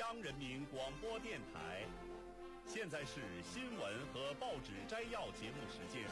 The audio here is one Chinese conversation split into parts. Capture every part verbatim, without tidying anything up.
央人民广播电台。现在是新闻和报纸摘要节目时间。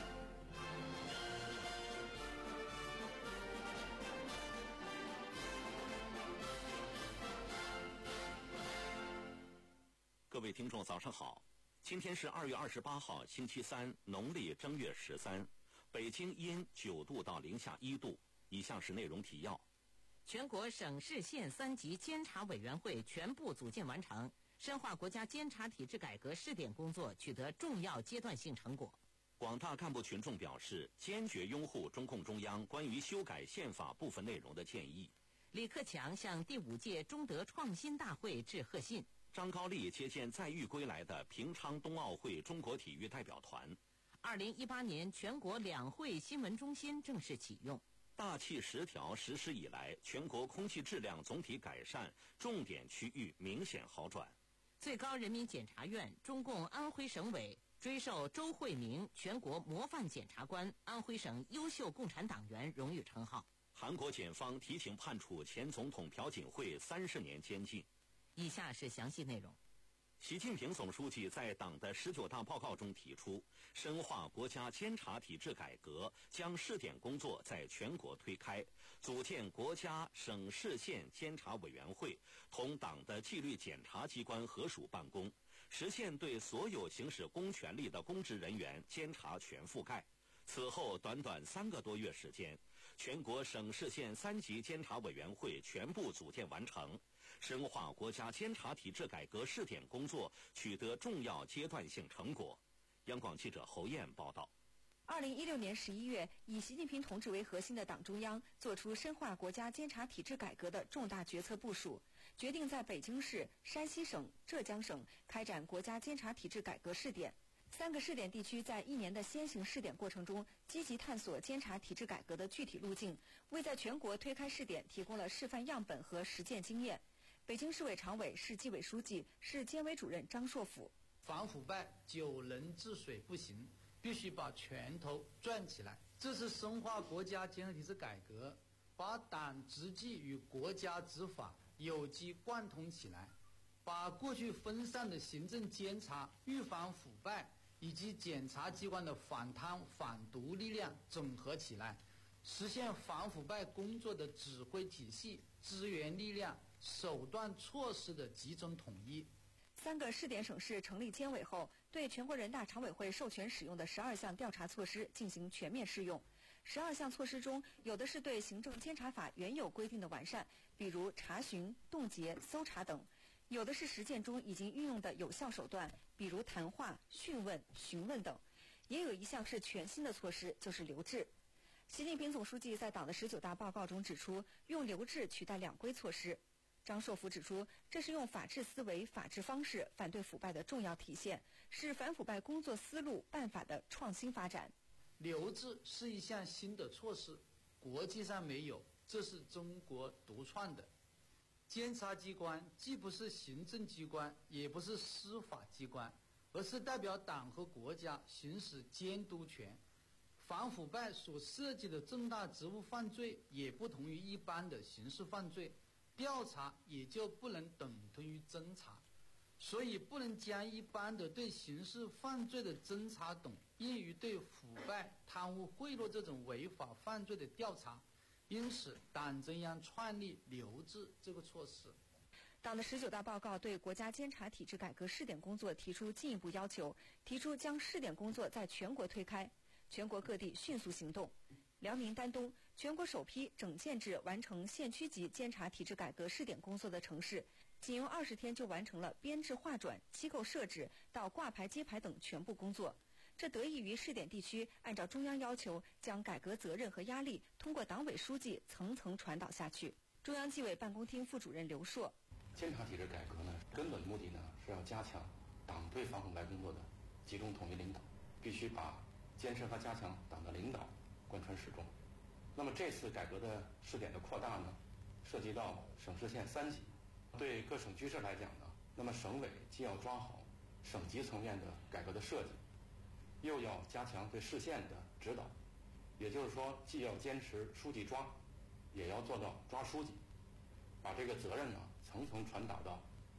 各位听众早上好，今天是二月二十八号星期三，农历正月十三，北京阴九度到零下一度。以下是内容提要。 全国省市县三级监察委员会全部组建完成，深化国家监察体制改革试点工作取得重要阶段性成果。 广大干部群众表示坚决拥护中共中央关于修改宪法部分内容的建议。 李克强向第五届中德创新大会致贺信。 张高丽接见载誉归来的平昌冬奥会中国体育代表团。 二零一八年全国两会新闻中心正式启用。 大气十条实施以来，全国空气质量总体改善，重点区域明显好转。 最高人民检察院、中共安徽省委追授周慧明全国模范检察官、安徽省优秀共产党员荣誉称号。 韩国检方提请判处前总统朴槿惠三十年监禁。 以下是详细内容。 习近平总书记在党的十九大报告中提出，深化国家监察体制改革，将试点工作在全国推开，组建国家省市县监察委员会，同党的纪律检察机关合署办公，实现对所有行使公权力的公职人员监察全覆盖。此后短短三个多月时间，全国省市县三级监察委员会全部组建完成，深化国家监察体制改革试点工作取得重要阶段性成果。央广记者侯艳报道。 二零一六年十一月，以习近平同志为核心的党中央作出深化国家监察体制改革的重大决策部署，决定在北京市、山西省、浙江省开展国家监察体制改革试点。三个试点地区在一年的先行试点过程中，积极探索监察体制改革的具体路径，为在全国推开试点提供了示范样本和实践经验。北京市委常委、市纪委书记、市监委主任张硕甫： 反腐败久能治水不行，必须把拳头攥起来。这是深化国家监察体制改革，把党执纪与国家执法有机贯通起来，把过去分散的行政监察、预防腐败以及检察机关的反贪反毒力量整合起来，实现反腐败工作的指挥体系、资源力量、手段措施的集中统一。 三个试点省市成立监委后，对全国人大常委会授权使用的十二项调查措施进行全面适用。十二项措施中，有的是对行政监察法原有规定的完善，比如查询、冻结、搜查等；有的是实践中已经运用的有效手段，比如谈话、讯问、询问等；也有一项是全新的措施，就是留置。习近平总书记在党的十九大报告中指出，用留置取代两规措施。张硕甫指出，这是用法治思维、法治方式反对腐败的重要体现，是反腐败工作思路办法的创新发展。 留置是一项新的措施，国际上没有，这是中国独创的。监察机关既不是行政机关，也不是司法机关，而是代表党和国家行使监督权。反腐败所涉及的重大职务犯罪也不同于一般的刑事犯罪，调查也就不能等同于侦查，所以不能将一般的对刑事犯罪的侦查等应于对腐败、贪污贿赂这种违法犯罪的调查。因此，党中央创立留置这个措施。 党的十九大报告对国家监察体制改革试点工作提出进一步要求，提出将试点工作在全国推开，全国各地迅速行动。辽宁丹东全国首批整建制完成县区级监察体制改革试点工作的城市，仅用二十天就完成了编制划转、机构设置到挂牌揭牌等全部工作。这得益于试点地区按照中央要求，将改革责任和压力通过党委书记层层传导下去。中央纪委办公厅副主任刘硕： 监察体制改革呢，根本目的呢是要加强党对反腐败工作的集中统一领导，必须把坚持和加强党的领导贯穿始终。那么这次改革的试点的扩大呢，涉及到省市县三级，对各省区市来讲呢，那么省委既要抓好省级层面的改革的设计，又要加强对市县的指导，也就是说，既要坚持书记抓，也要做到抓书记，把这个责任呢层层传达到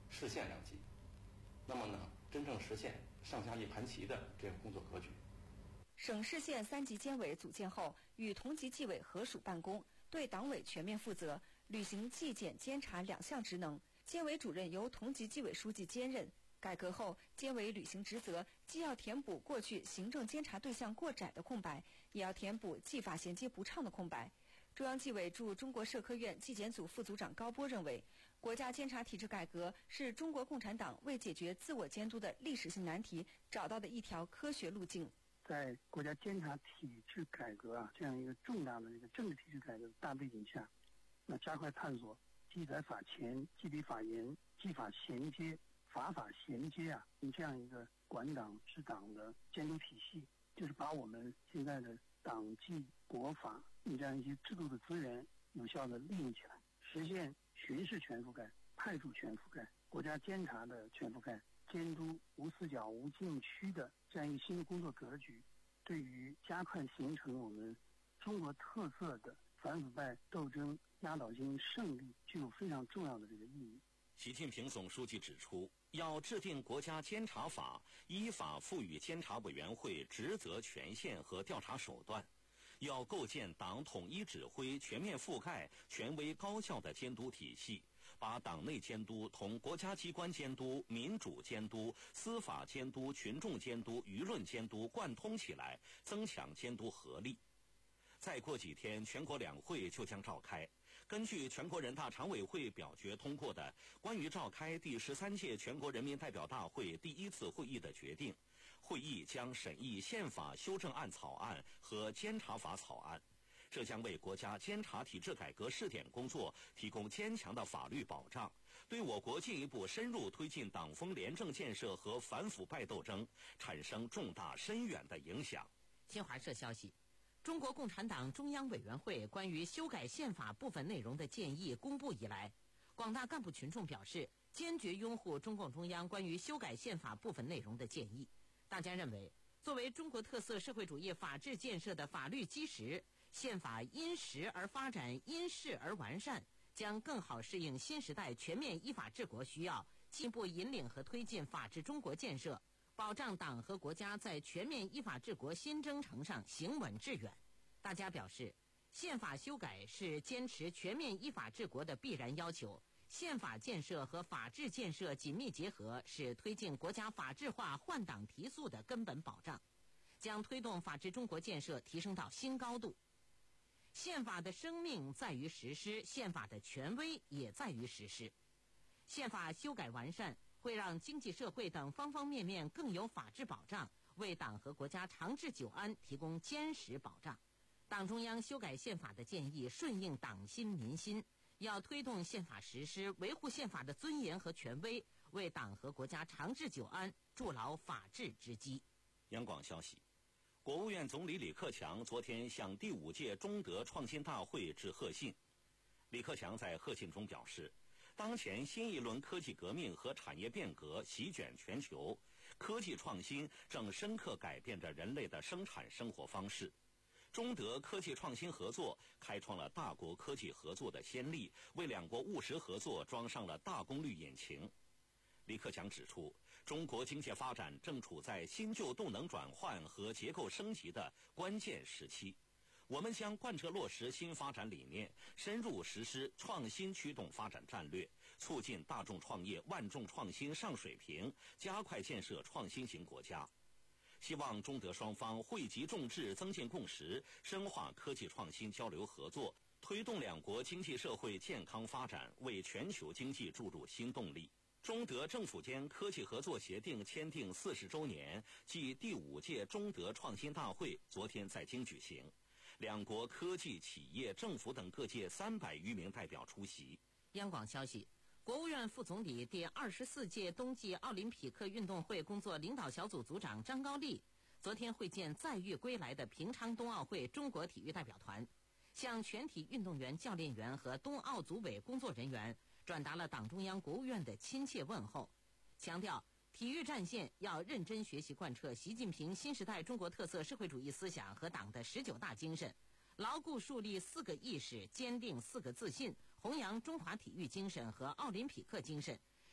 市县两级。那么呢，真正实现上下一盘棋的这个工作格局。 省市县三级监委组建后，与同级纪委合署办公，对党委全面负责，履行纪检监察两项职能。监委主任由同级纪委书记兼任。改革后，监委履行职责，既要填补过去行政监察对象过窄的空白，也要填补纪法衔接不畅的空白。中央纪委驻中国社科院纪检组副组长高波认为，国家监察体制改革是中国共产党为解决自我监督的历史性难题找到的一条科学路径。 在国家监察体制改革啊这样一个重大的一个政治体制改革的大背景下，那加快探索纪载法前、纪比法严、纪法衔接、法法衔接啊这样一个管党治党的监督体系，就是把我们现在的党纪国法这样一些制度的资源有效地利用起来，实现巡视全覆盖、派驻全覆盖、国家监察的全覆盖、监督无死角、无禁区的这样一个新的工作格局，对于加快形成我们中国特色的反腐败斗争压倒性胜利具有非常重要的这个意义。 习近平总书记指出，要制定国家监察法，依法赋予监察委员会职责、权限和调查手段，要构建党统一指挥、全面覆盖、权威高效的监督体系，把党内监督同国家机关监督、民主监督、司法监督、群众监督、舆论监督贯通起来，增强监督合力。再过几天，全国两会就将召开。根据全国人大常委会表决通过的《关于召开第十三届全国人民代表大会第一次会议的决定》，会议将审议宪法修正案草案和监察法草案，这将为国家监察体制改革试点工作提供坚强的法律保障，对我国进一步深入推进党风廉政建设和反腐败斗争产生重大深远的影响。 新华社消息，中国共产党中央委员会关于修改宪法部分内容的建议公布以来，广大干部群众表示坚决拥护中共中央关于修改宪法部分内容的建议。大家认为，作为中国特色社会主义法治建设的法律基石，宪法因时而发展，因势而完善，将更好适应新时代全面依法治国需要，进一步引领和推进法治中国建设，保障党和国家在全面依法治国新征程上行稳致远。大家表示，宪法修改是坚持全面依法治国的必然要求，宪法建设和法治建设紧密结合，是推进国家法治化换挡提速的根本保障，将推动法治中国建设提升到新高度。宪法的生命在于实施，宪法的权威也在于实施。宪法修改完善，会让经济社会等方方面面更有法治保障，为党和国家长治久安提供坚实保障。党中央修改宪法的建议顺应党心民心，要推动宪法实施，维护宪法的尊严和权威，为党和国家长治久安筑牢法治之基。 央广消息，国务院总理李克强昨天向第五届中德创新大会致贺信。李克强在贺信中表示，当前新一轮科技革命和产业变革席卷全球，科技创新正深刻改变着人类的生产生活方式。中德科技创新合作开创了大国科技合作的先例，为两国务实合作装上了大功率引擎。李克强指出，中国经济发展正处在新旧动能转换和结构升级的关键时期，我们将贯彻落实新发展理念，深入实施创新驱动发展战略，促进大众创业、万众创新上水平，加快建设创新型国家。希望中德双方惠集众志，增进共识，深化科技创新交流合作，推动两国经济社会健康发展，为全球经济注入新动力。中德政府间科技合作协定签订四十周年暨第五届中德创新大会昨天在京举行，两国科技企业、政府等各界三百余名代表出席。 央广消息，国务院副总理、第二十四届冬季奥林匹克运动会工作领导小组组长张高丽昨天会见载誉归来的平昌冬奥会中国体育代表团，向全体运动员、教练员和冬奥组委工作人员转达了党中央、国务院的亲切问候，强调体育战线要认真学习贯彻习近平新时代中国特色社会主义思想和党的十九大精神，牢固树立四个意识，坚定四个自信，弘扬中华体育精神和奥林匹克精神，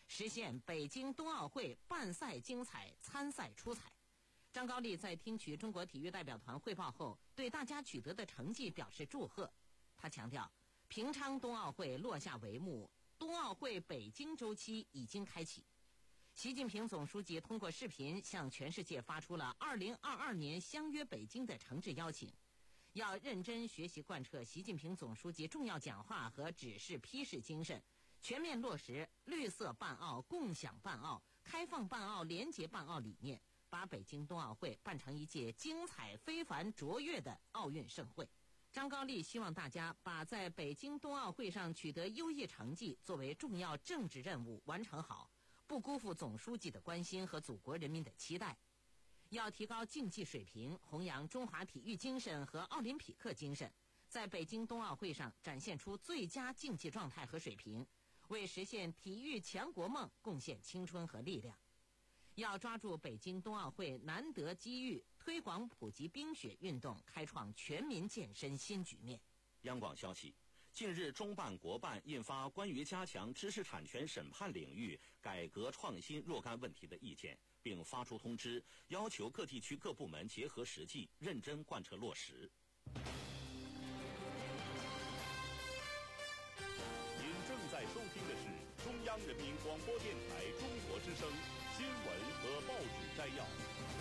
实现北京冬奥会办赛精彩，参赛出彩。张高丽在听取中国体育代表团汇报后，对大家取得的成绩表示祝贺。他强调，平昌冬奥会落下帷幕，冬奥会北京周期已经开启。习近平总书记通过视频向全世界发出了二零二二年相约北京的诚挚邀请，要认真学习贯彻习近平总书记重要讲话和指示批示精神，全面落实绿色办奥、共享办奥、开放办奥、廉洁办奥理念，把北京冬奥会办成一届精彩非凡卓越的奥运盛会。张高丽希望大家把在北京冬奥会上取得优异成绩作为重要政治任务完成好，不辜负总书记的关心和祖国人民的期待。要提高竞技水平，弘扬中华体育精神和奥林匹克精神，在北京冬奥会上展现出最佳竞技状态和水平，为实现体育强国梦贡献青春和力量。要抓住北京冬奥会难得机遇，推广普及冰雪运动，开创全民健身新局面。 央广消息，近日中办国办印发关于加强知识产权审判领域改革创新若干问题的意见，并发出通知，要求各地区各部门结合实际，认真贯彻落实。 您正在收听的是中央人民广播电台中国之声新闻和报纸摘要。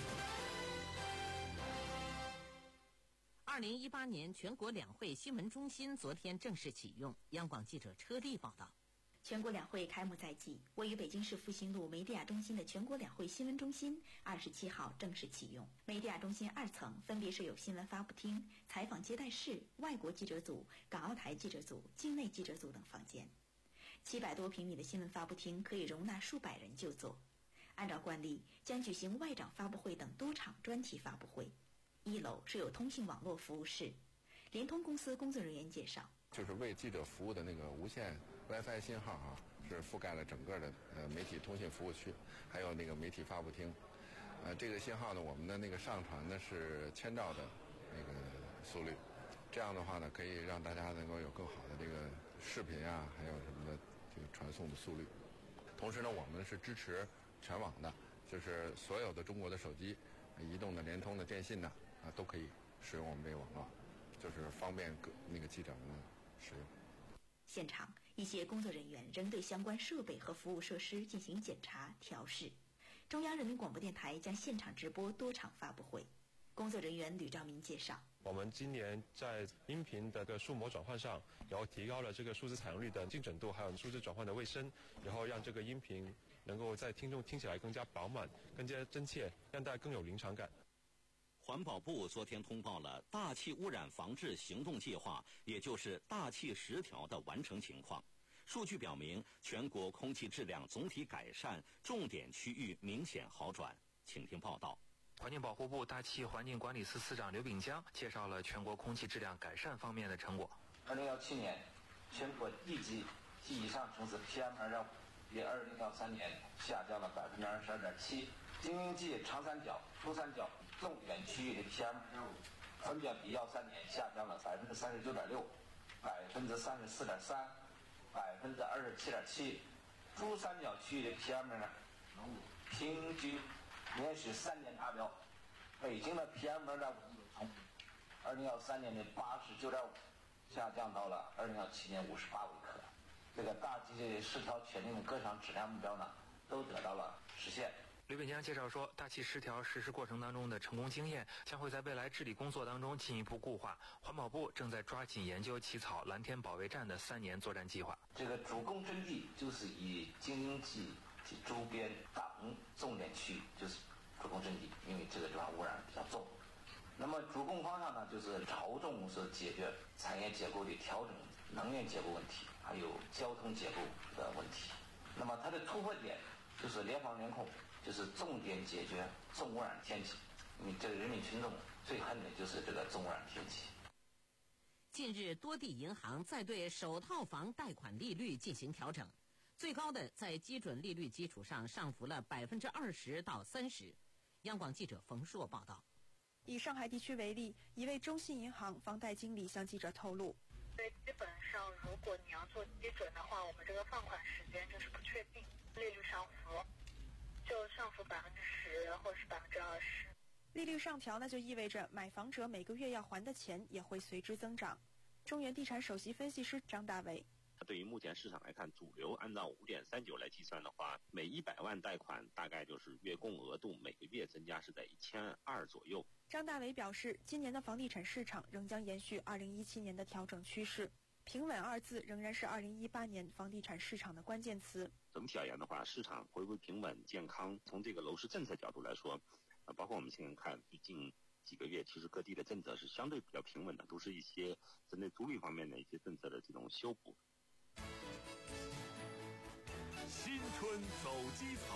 二零一八年全国两会新闻中心昨天正式启用。央广记者车丽报道。 全国两会开幕在即，位于北京市复兴路梅地亚中心的全国两会新闻中心二十七号正式启用。梅地亚中心二层分别设有新闻发布厅、采访接待室、外国记者组、港澳台记者组、境内记者组等房间。七百多平米的新闻发布厅可以容纳数百人就座。按照惯例，将举行外长发布会等多场专题发布会。一楼设有通信网络服务室。联通公司工作人员介绍， 就是为记者服务的那个无线 WiFi 信号啊，是覆盖了整个的呃媒体通信服务区，还有那个媒体发布厅。呃，这个信号呢，我们的那个上传呢是千兆的那个速率，这样的话呢，可以让大家能够有更好的这个视频啊，还有什么的这个传送的速率。同时呢，我们是支持全网的，就是所有的中国的手机、移动的、联通的、电信的啊，都可以使用我们这个网络，就是方便各那个记者们使用。 现场一些工作人员仍对相关设备和服务设施进行检查调试。中央人民广播电台将现场直播多场发布会。工作人员吕兆民介绍， 我们今年在音频的这个数模转换上，然后提高了这个数字采用率的精准度，还有数字转换的卫生，然后让这个音频能够在听众听起来更加饱满、更加真切，让大家更有临场感。 环保部昨天通报了大气污染防治行动计划，也就是大气十条的完成情况。数据表明，全国空气质量总体改善，重点区域明显好转。请听报道。 环境保护部大气环境管理司司长刘炳江介绍了全国空气质量改善方面的成果。 二零幺七年，全国地级及以上城市 P M 二点五 比二零幺三年下降了百分之二十二点七，京津冀、长三角、珠三角重点区域的 P M 二点五分别比幺三年下降了百分之三十九点六、百分之三十四点三、百分之二十七点七。珠三角区域的 P M 呢，平均连续三年达标。北京的 P M 二点五从二零幺三年的八十九点五下降到了二零幺七年五十八微克。这个大气十条确定的各项质量目标呢，都得到了实现。 刘炳江介绍说，大气十条实施过程当中的成功经验将会在未来治理工作当中进一步固化。环保部正在抓紧研究起草蓝天保卫战的三年作战计划。 这个主攻阵地就是以京津冀及周边大红重点区就是主攻阵地，因为这个地方污染比较重。那么主攻方向呢，就是着重是解决产业结构的调整、能源结构问题，还有交通结构的问题。那么它的突破点就是联防联控，就是重点解决重污染天气，因为这个人民群众最恨的就是这个重污染天气。 近日，多地银行在对首套房贷款利率进行调整，最高的在基准利率基础上上浮了百分之二十到三十。央广记者冯硕报道。 以上海地区为例，一位中信银行房贷经理向记者透露， 对，基本上如果你要做基准的话，我们这个放款时间就是不确定。 利率上浮，就上浮百分之十或是百分之二十。 利率上调，那就意味着买房者每个月要还的钱也会随之增长。中原地产首席分析师张大伟。 对于目前市场来看，主流按照 五点三九 来计算的话，每一百万贷款大概就是月供额度每个月增加是在一千二左右。 张大伟表示，今年的房地产市场仍将延续二零一七年的调整趋势，平稳二字仍然是二零一八年房地产市场的关键词。 整体而言的话，市场回归平稳健康。从这个楼市政策角度来说，呃，包括我们现在看最近几个月，其实各地的政策是相对比较平稳的，都是一些针对租赁方面的一些政策的这种修补。 新春走基层。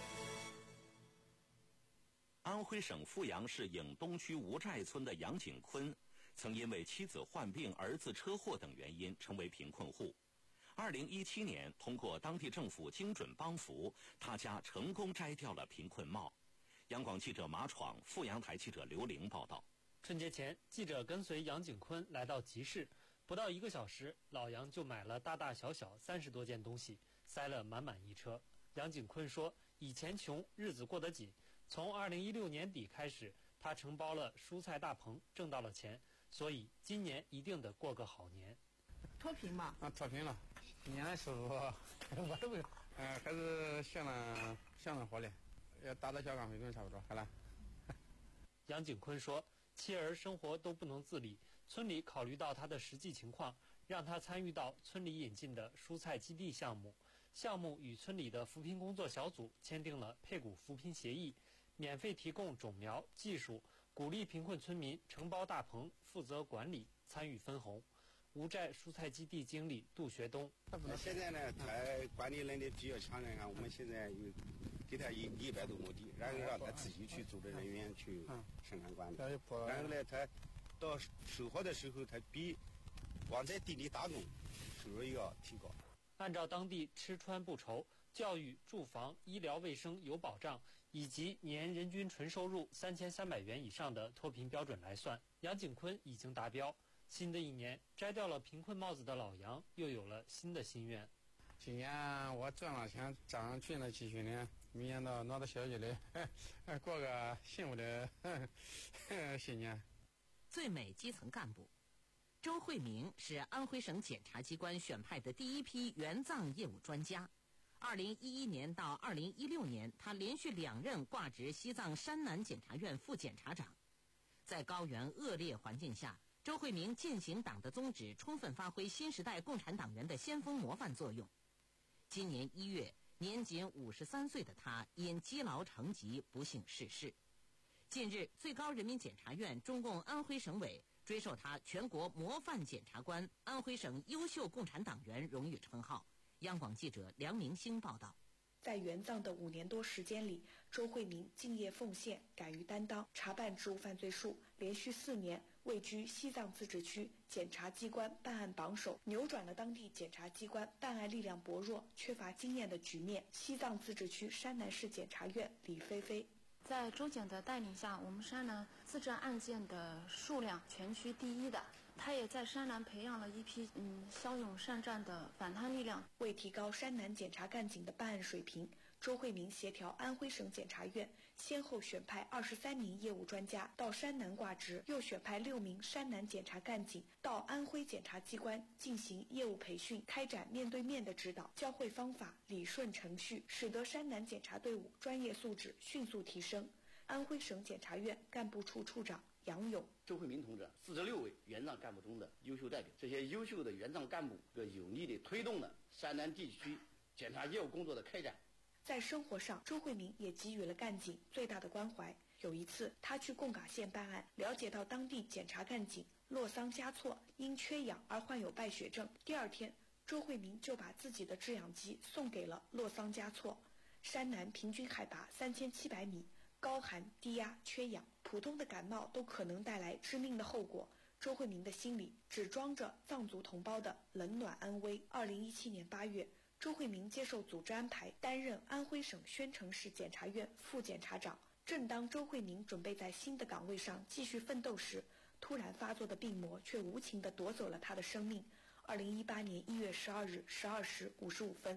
安徽省阜阳市颍东区吴寨村的杨景坤，曾因为妻子患病、儿子车祸等原因成为贫困户。二零一七年，通过当地政府精准帮扶，他家成功摘掉了贫困帽。央广记者马闯、阜阳台记者刘玲报道。 春节前，记者跟随杨景坤来到集市，不到一个小时，老杨就买了大大小小三十多件东西，塞了满满一车。杨景坤说，以前穷，日子过得紧，从二零一六年底开始，他承包了蔬菜大棚，挣到了钱，所以今年一定得过个好年。 脱贫嘛？ 啊，脱贫了。今年的收入我都不，呃，还是相当相当好的，要达到小刚水平差不多，好了。 杨景坤说，妻儿生活都不能自理，村里考虑到他的实际情况，让他参与到村里引进的蔬菜基地项目。项目与村里的扶贫工作小组签订了配股扶贫协议，免费提供种苗、技术，鼓励贫困村民承包大棚，负责管理，参与分红。吴寨蔬菜基地经理杜学东， 现在呢，他管理能力比较强的，看我们现在有给他一一百多亩地，然后让他自己去组织人员去生产管理，然后呢，他到收获的时候，他比光在地里打工收入要提高。 按照当地吃穿不愁、教育、住房、医疗卫生有保障，以及年人均纯收入三千三百元以上的脱贫标准来算，杨景坤已经达标。新的一年，摘掉了贫困帽子的老杨又有了新的心愿。 今年我赚了钱，攒上群了积蓄呢，明年到拿到消息来，过个幸福的新年。 最美基层干部周慧明是安徽省检察机关选派的第一批援藏业务专家。二零一一年到二零一六年，他连续两任挂职西藏山南检察院副检察长。在高原恶劣环境下，周慧明践行党的宗旨，充分发挥新时代共产党员的先锋模范作用。今年一月，年仅五十三岁的他因积劳成疾不幸逝世。近日，最高人民检察院、中共安徽省委追授他全国模范检察官、安徽省优秀共产党员荣誉称号。央广记者梁明星报道。 在援藏的五年多时间里，周慧明敬业奉献，敢于担当，查办职务犯罪数，连续四年位居西藏自治区检察机关办案榜首，扭转了当地检察机关办案力量薄弱、缺乏经验的局面。西藏自治区山南市检察院李菲菲。 在周检的带领下，我们山南自治案件的数量全区第一的。他也在山南培养了一批嗯骁勇善战的反贪力量。 为提高山南检察干警的办案水平，周慧明协调安徽省检察院先后选派二十三名业务专家到山南挂职，又选派六名山南检察干警到安徽检察机关进行业务培训，开展面对面的指导，教会方法，理顺程序，使得山南检察队伍专业素质迅速提升。安徽省检察院干部处处长杨勇， 周慧明同志四十六位援藏干部中的优秀代表，这些优秀的援藏干部有力地推动了山南地区检察业务工作的开展。 在生活上，周慧明也给予了干警最大的关怀。有一次，他去贡嘎县办案，了解到当地检察干警洛桑嘉措因缺氧而患有败血症。第二天，周慧明就把自己的制氧机送给了洛桑嘉措。山南平均海拔三千七百米。高寒、低压、缺氧，普通的感冒都可能带来致命的后果。周慧明的心里只装着藏族同胞的冷暖安危。二零一七年八月，周慧明接受组织安排，担任安徽省宣城市检察院副检察长。正当周慧明准备在新的岗位上继续奋斗时，突然发作的病魔却无情地夺走了他的生命。二零一八年一月十二日十二时五十五分，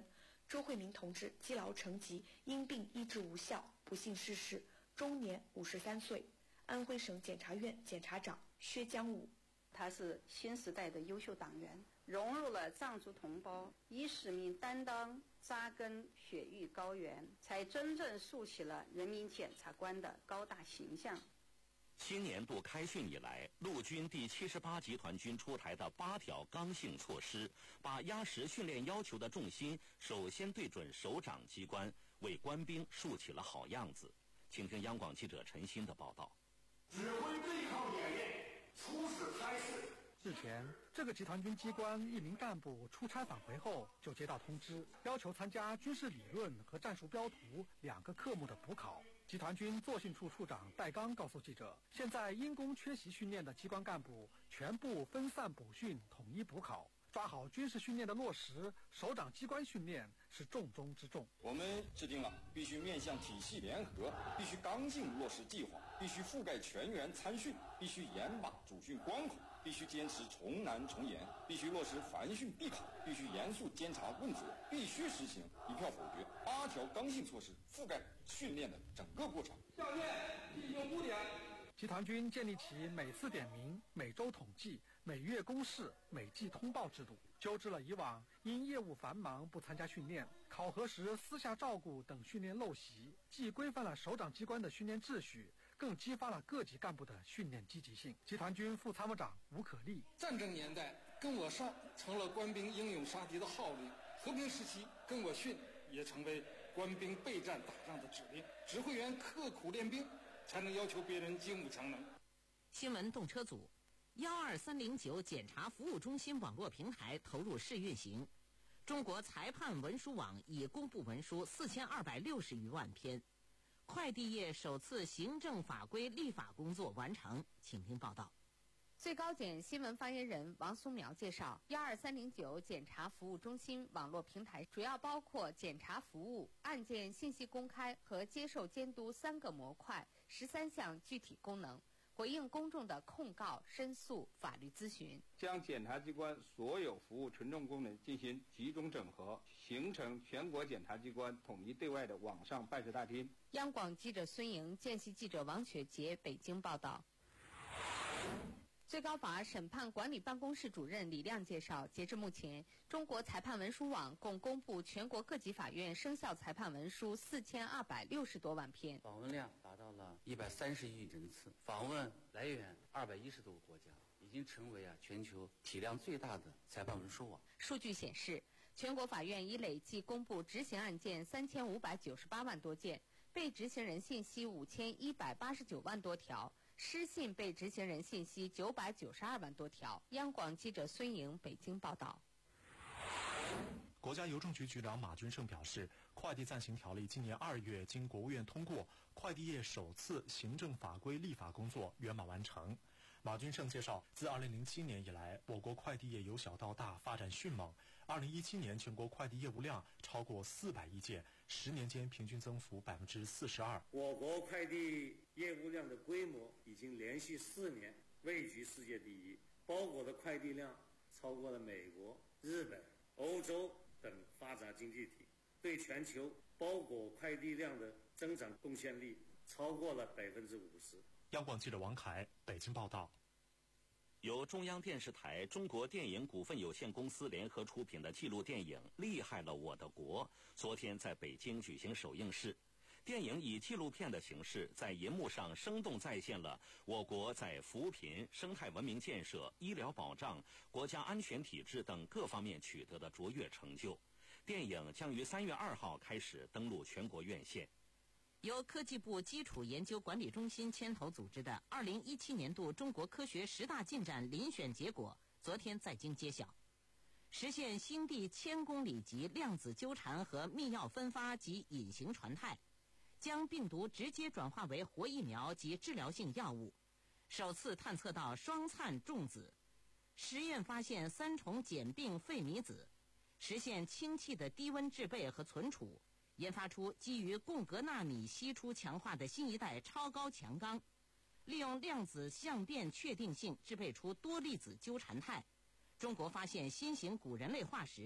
周慧明同志积劳成疾，因病医治无效，不幸逝世，终年五十三岁。安徽省检察院检察长薛江武， 他是新时代的优秀党员，融入了藏族同胞，以使命担当扎根雪域高原，才真正树起了人民检察官的高大形象。 新年度开训以来，陆军第七十八集团军出台的八条刚性措施，把压实训练要求的重心首先对准首长机关，为官兵树起了好样子。请听央广记者陈鑫的报道。 指挥对抗演练，出使差事。 日前，这个集团军机关一名干部出差返回后，就接到通知，要求参加军事理论和战术标图两个科目的补考。集团军作训处处长戴刚告诉记者，现在因公缺席训练的机关干部全部分散补训，统一补考，抓好军事训练的落实，首长机关训练是重中之重。 我们制定了必须面向体系联合，必须刚性落实计划，必须覆盖全员参训，必须严把主训关口，必须坚持从难从严，必须落实凡训必考，必须严肃监察问责，必须实行一票否决。八条刚性措施覆盖训练的整个过程。 下面进行污点。 集团军建立起每次点名、每周统计、每月公示、每季通报制度，纠治了以往因业务繁忙不参加训练、考核时私下照顾等训练陋习，既规范了首长机关的训练秩序，更激发了各级干部的训练积极性。集团军副参谋长吴可立： 战争年代跟我上成了官兵英勇杀敌的号令，和平时期跟我训也成为官兵备战打仗的指令。指挥员刻苦练兵，才能要求别人精武强能。 新闻动车组幺二三零九检察服务中心网络平台投入试运行，中国裁判文书网已公布文书四千二百六十余万篇。快递业首次行政法规立法工作完成，请听报道。 最高检新闻发言人王松苗介绍，幺二三零九检察服务中心网络平台主要包括检察服务、案件信息公开和接受监督三个模块，十三项具体功能，回应公众的控告、申诉、法律咨询， 将检察机关所有服务群众功能进行集中整合，形成全国检察机关统一对外的网上办事大厅。 央广记者孙莹、见习记者王雪杰北京报道。最高法审判管理办公室主任李亮介绍，截至目前，中国裁判文书网共公布全国各级法院生效裁判文书四千二百六十多万篇， 访问量达到了一百三十亿人次，访问来源二百一十多个国家，已经成为啊全球体量最大的裁判文书网。 数据显示，全国法院已累计公布执行案件三千五百九十八万多件，被执行人信息五千一百八十九万多条。失信被执行人信息九百九十二万多条。央广记者孙莹北京报道。 国家邮政局局长马军胜表示，快递暂行条例今年二月经国务院通过，快递业首次行政法规立法工作圆满完成。马军胜介绍，自二零零七年以来，我国快递业由小到大发展迅猛。二零一七年全国快递业务量超过四百亿件，十年间平均增幅百分之四十二。 我国快递业务量的规模已经连续四年位居世界第一，包裹的快递量超过了美国、日本、欧洲等发达经济体，对全球包裹快递量的增长贡献力超过了百分之五十。 央广记者王凯北京报道。 由中央电视台中国电影股份有限公司联合出品的纪录电影《厉害了我的国》昨天在北京举行首映式。电影以纪录片的形式在银幕上生动再现了我国在扶贫、生态文明建设、医疗保障、国家安全体制等各方面取得的卓越成就。电影将于三月二号开始登陆全国院线。 由科技部基础研究管理中心牵头组织的二零一七年度中国科学十大进展遴选结果昨天在京揭晓，实现星地千公里级量子纠缠和密钥分发及隐形传态，将病毒直接转化为活疫苗及治疗性药物，首次探测到双灿重子，实验发现三重碱并费米子，实现氢气的低温制备和存储，研发出基于贡格纳米析出强化的新一代超高强钢，利用量子相变确定性制备出多粒子纠缠态。中国发现新型古人类化石，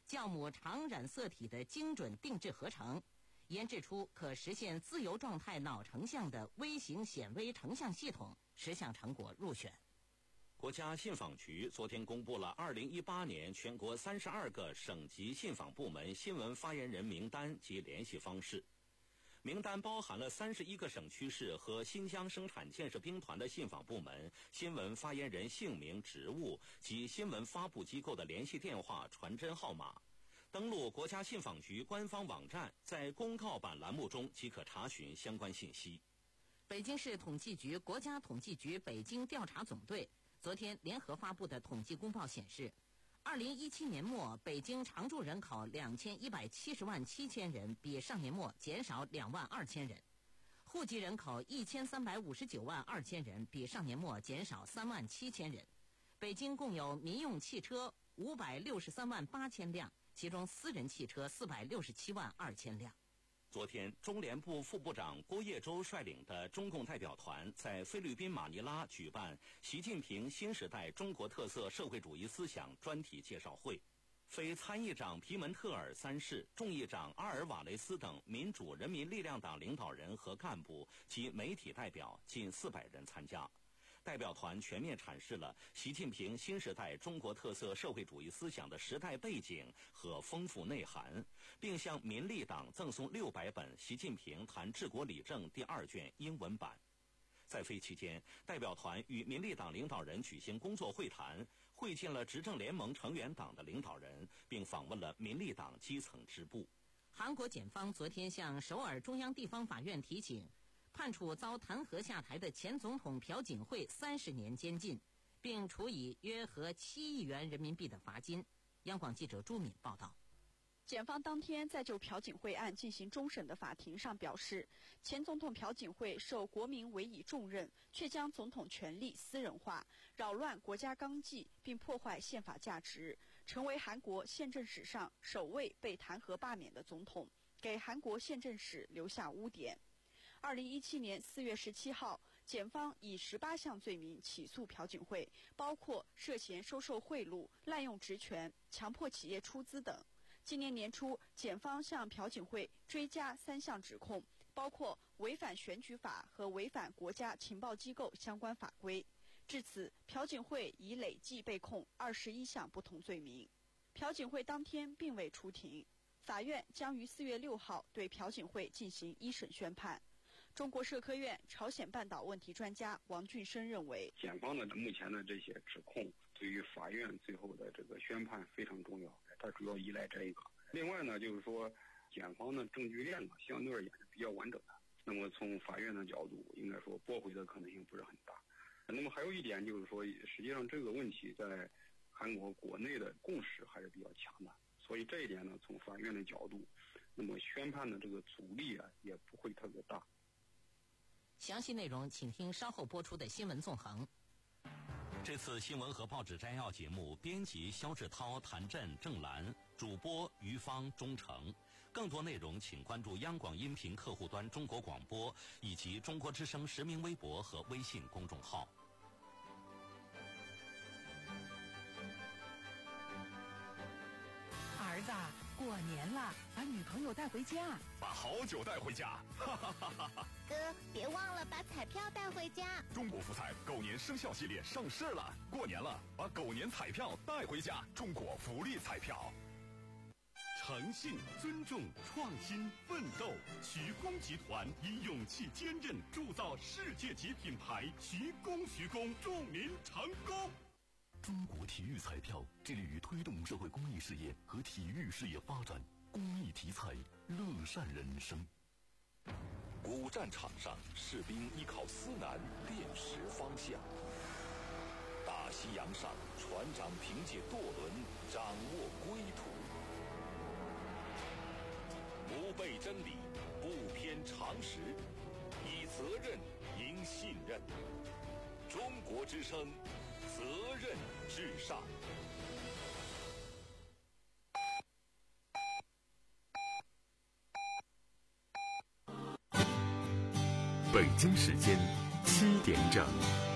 酵母常染色体的精准定制合成，研制出可实现自由状态脑成像的微型显微成像系统，十项成果入选。 国家信访局昨天公布了二零一八年全国三十二个省级信访部门新闻发言人名单及联系方式。名单包含了三十一个省区市和新疆生产建设兵团的信访部门新闻发言人姓名、职务及新闻发布机构的联系电话、传真号码。登录国家信访局官方网站，在公告版栏目中即可查询相关信息。 北京市统计局、国家统计局北京调查总队昨天联合发布的统计公报显示，二零一七年末北京常住人口两千一百七十万七千人，比上年末减少两万二千人；户籍人口一千三百五十九万二千人，比上年末减少三万七千人。北京共有民用汽车五百六十三万八千辆，其中私人汽车四百六十七万二千辆。 昨天，中联部副部长郭叶洲率领的中共代表团在菲律宾马尼拉举办习近平新时代中国特色社会主义思想专题介绍会。非参议长皮门特尔三世、众议长阿尔瓦雷斯等民主人民力量党领导人和干部及媒体代表近四百人参加。代表团全面阐释了习近平新时代中国特色社会主义思想的时代背景和丰富内涵，并向民力党赠送六百本《习近平谈治国理政》第二卷英文版。在菲期间，代表团与民力党领导人举行工作会谈，会见了执政联盟成员党的领导人，并访问了民力党基层支部。 韩国检方昨天向首尔中央地方法院提请，判处遭弹劾下台的前总统朴槿惠三十年监禁，并处以约合七亿元人民币的罚金。央广记者朱敏报道。 检方当天在就朴槿惠案进行终审的法庭上表示，前总统朴槿惠受国民委以重任，却将总统权力私人化，扰乱国家纲纪，并破坏宪法价值，成为韩国宪政史上首位被弹劾罢免的总统，给韩国宪政史留下污点。二零一七年四月十七号，检方以十八项罪名起诉朴槿惠，包括涉嫌收受贿赂、滥用职权、强迫企业出资等。今年年初，检方向朴槿惠追加三项指控，包括违反选举法和违反国家情报机构相关法规。至此，朴槿惠已累计被控二十一项不同罪名。朴槿惠当天并未出庭，法院将于四月六号对朴槿惠进行一审宣判。中国社科院朝鲜半岛问题专家王俊生认为， 检方的目前的这些指控对于法院最后的这个宣判非常重要，它主要依赖这个。另外呢，就是说检方的证据链呢相对而言是比较完整的，那么从法院的角度应该说驳回的可能性不是很大。那么还有一点就是说，实际上这个问题在韩国国内的共识还是比较强的，所以这一点呢，从法院的角度，那么宣判的这个阻力啊也不会特别大。 详细内容请听稍后播出的新闻纵横。 这次新闻和报纸摘要节目，编辑肖志涛、谭震、郑兰，主播于芳、钟诚。更多内容请关注央广音频客户端中国广播以及中国之声实名微博和微信公众号。 儿子，过年了，把女朋友带回家， 把好酒带回家，哈哈哈哈哈！ 哥，别忘了把彩票带回家。 中国福彩狗年生肖系列上市了，过年了，把狗年彩票带回家。中国福利彩票，诚信、尊重、创新、奋斗，徐工集团以勇气坚韧铸造世界级品牌。徐工，徐工，祝您成功！ 中国体育彩票致力于推动社会公益事业和体育事业发展，公益题材，乐善人生。 古战场上，士兵依靠思南辨识方向；大西洋上，船长凭借舵轮掌握归途。不背真理，不偏常识，以责任赢信任。中国之声，责任至上。 北京时间七点整。